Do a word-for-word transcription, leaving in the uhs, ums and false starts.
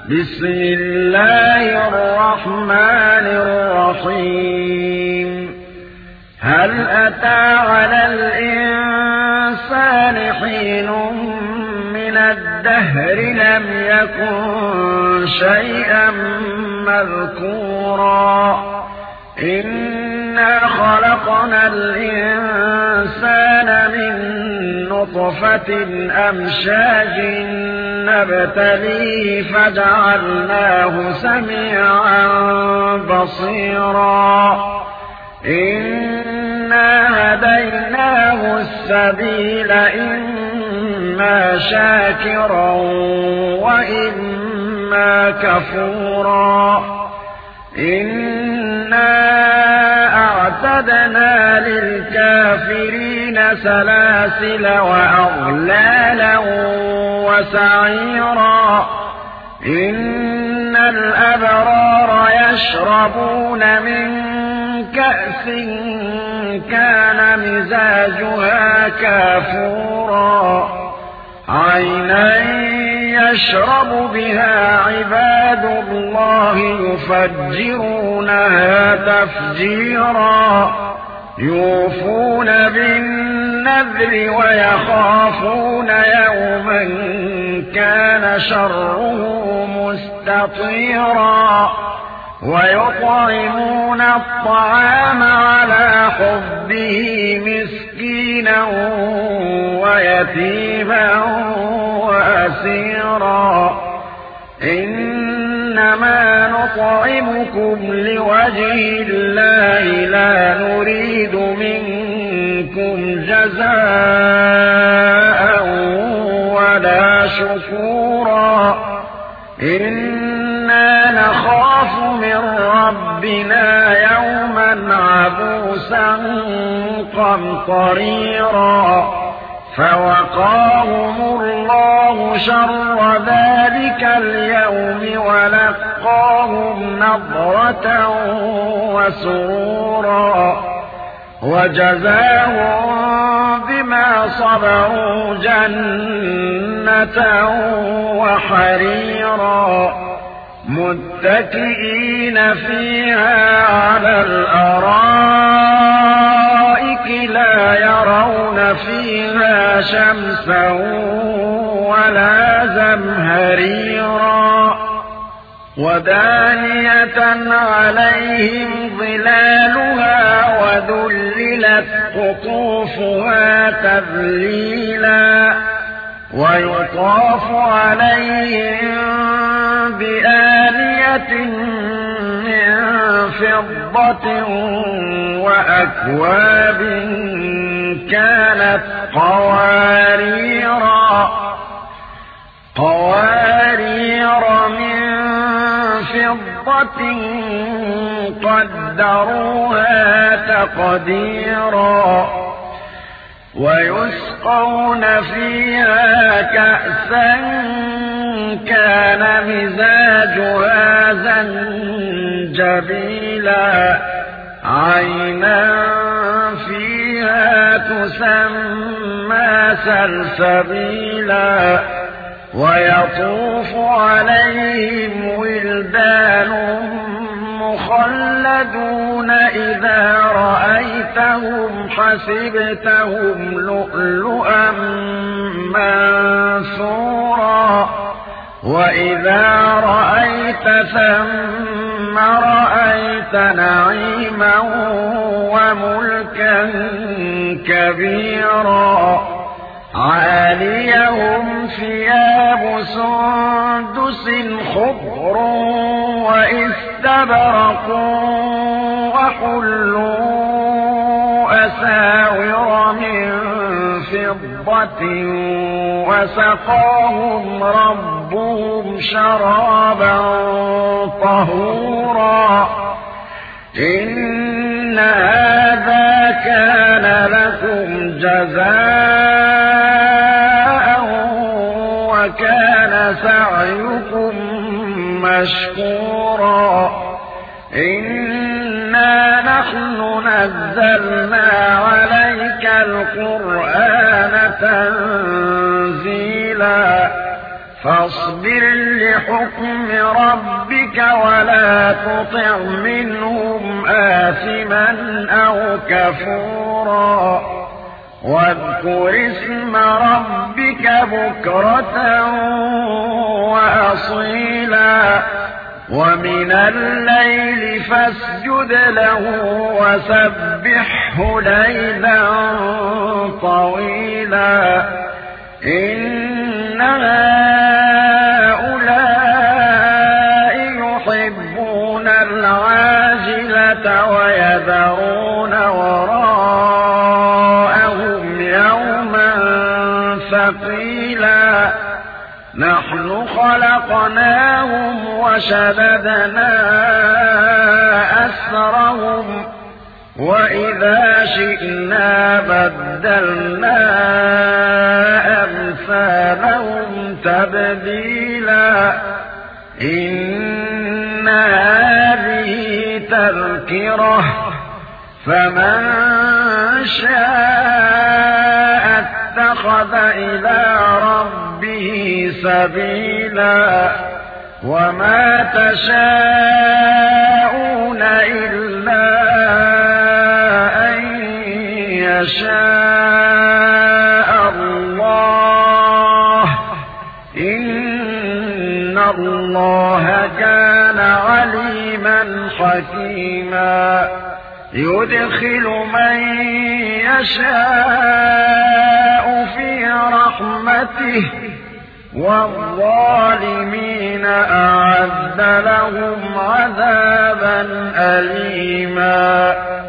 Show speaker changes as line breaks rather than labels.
بسم الله الرحمن الرحيم هل أتى على الإنسان حين من الدهر لم يكن شيئا مذكورا إنا خلقنا الإنسان من نطفة أمشاج نبتليه فجعلناه سميعا بصيرا إنا هديناه السبيل إما شاكرا وإما كفورا إنا أعتدنا للكافرين سلاسل وأغلالا وسعيرا إن الأبرار يشربون من كأس كان مزاجها كافورا عينا يشرب بها عباد الله يفجرونها تفجيرا يوفون بالنذر ويخافون يوما كان شره مستطيرا ويطعمون الطعام على حبه مسكينا ويتيما وأسيرا إنما نطعمكم لوجه الله لا نريد منكم جزاء ولا شكورا إنا نخاف من ربنا يوما عبوسا قمطريرا فوقاهم الله شر ذلك اليوم ولقاهم نضرة وسرورا وجزاهم بما صبروا جنة وحريرا متكئين فيها على الأرائك لا يرون فيها شمسا ولا زمهريرا ودانية عليهم ظلالها وذللت قطوفها تذليلا ويطاف عليهم بآنية من فضة وأكواب كانت قواريرا قوارير من فضة قدروها تقديرا ويسقون فيها كأسا كان مزاجها زنجبيلا عينا فيها تسمى سلسبيلا ويطوف عليهم ولدان مخلدون إذا رأيتهم حسبتهم لؤلؤا منثورا وإذا رأيت ثم رأيت نعيما وملكا كبيرا عاليهم ثياب سندس خضر واستبرق وحلوا أساور من فضة وسقاهم ربهم شرابا طهورا إن هذا كان لكم جزاء وكان سعيكم مشكورا إنا نحن نزلنا عليك القرآن تنزيلا فاصبر لحكم ربك ولا تطع منهم آثما أو كفورا واذكر اسم ربك بكرة وأصيلا ومن الليل فاسجد له وسبحه ليلا طويلا إن هؤلاء يحبون العاجلة ويذرون وراءهم يوما ثقيلا نحن خلقناهم وشددنا أسرهم وإذا شئنا بدلنا أمثالهم تبديلا إن هذه تذكرة فمن شاء اتخذ إلى ربه سبيلا وما تشاءون إلا أن يشاء الله إن الله كان عليما حكيما يدخل من يشاء في رحمته والظالمين أعد لهم عذابا أليما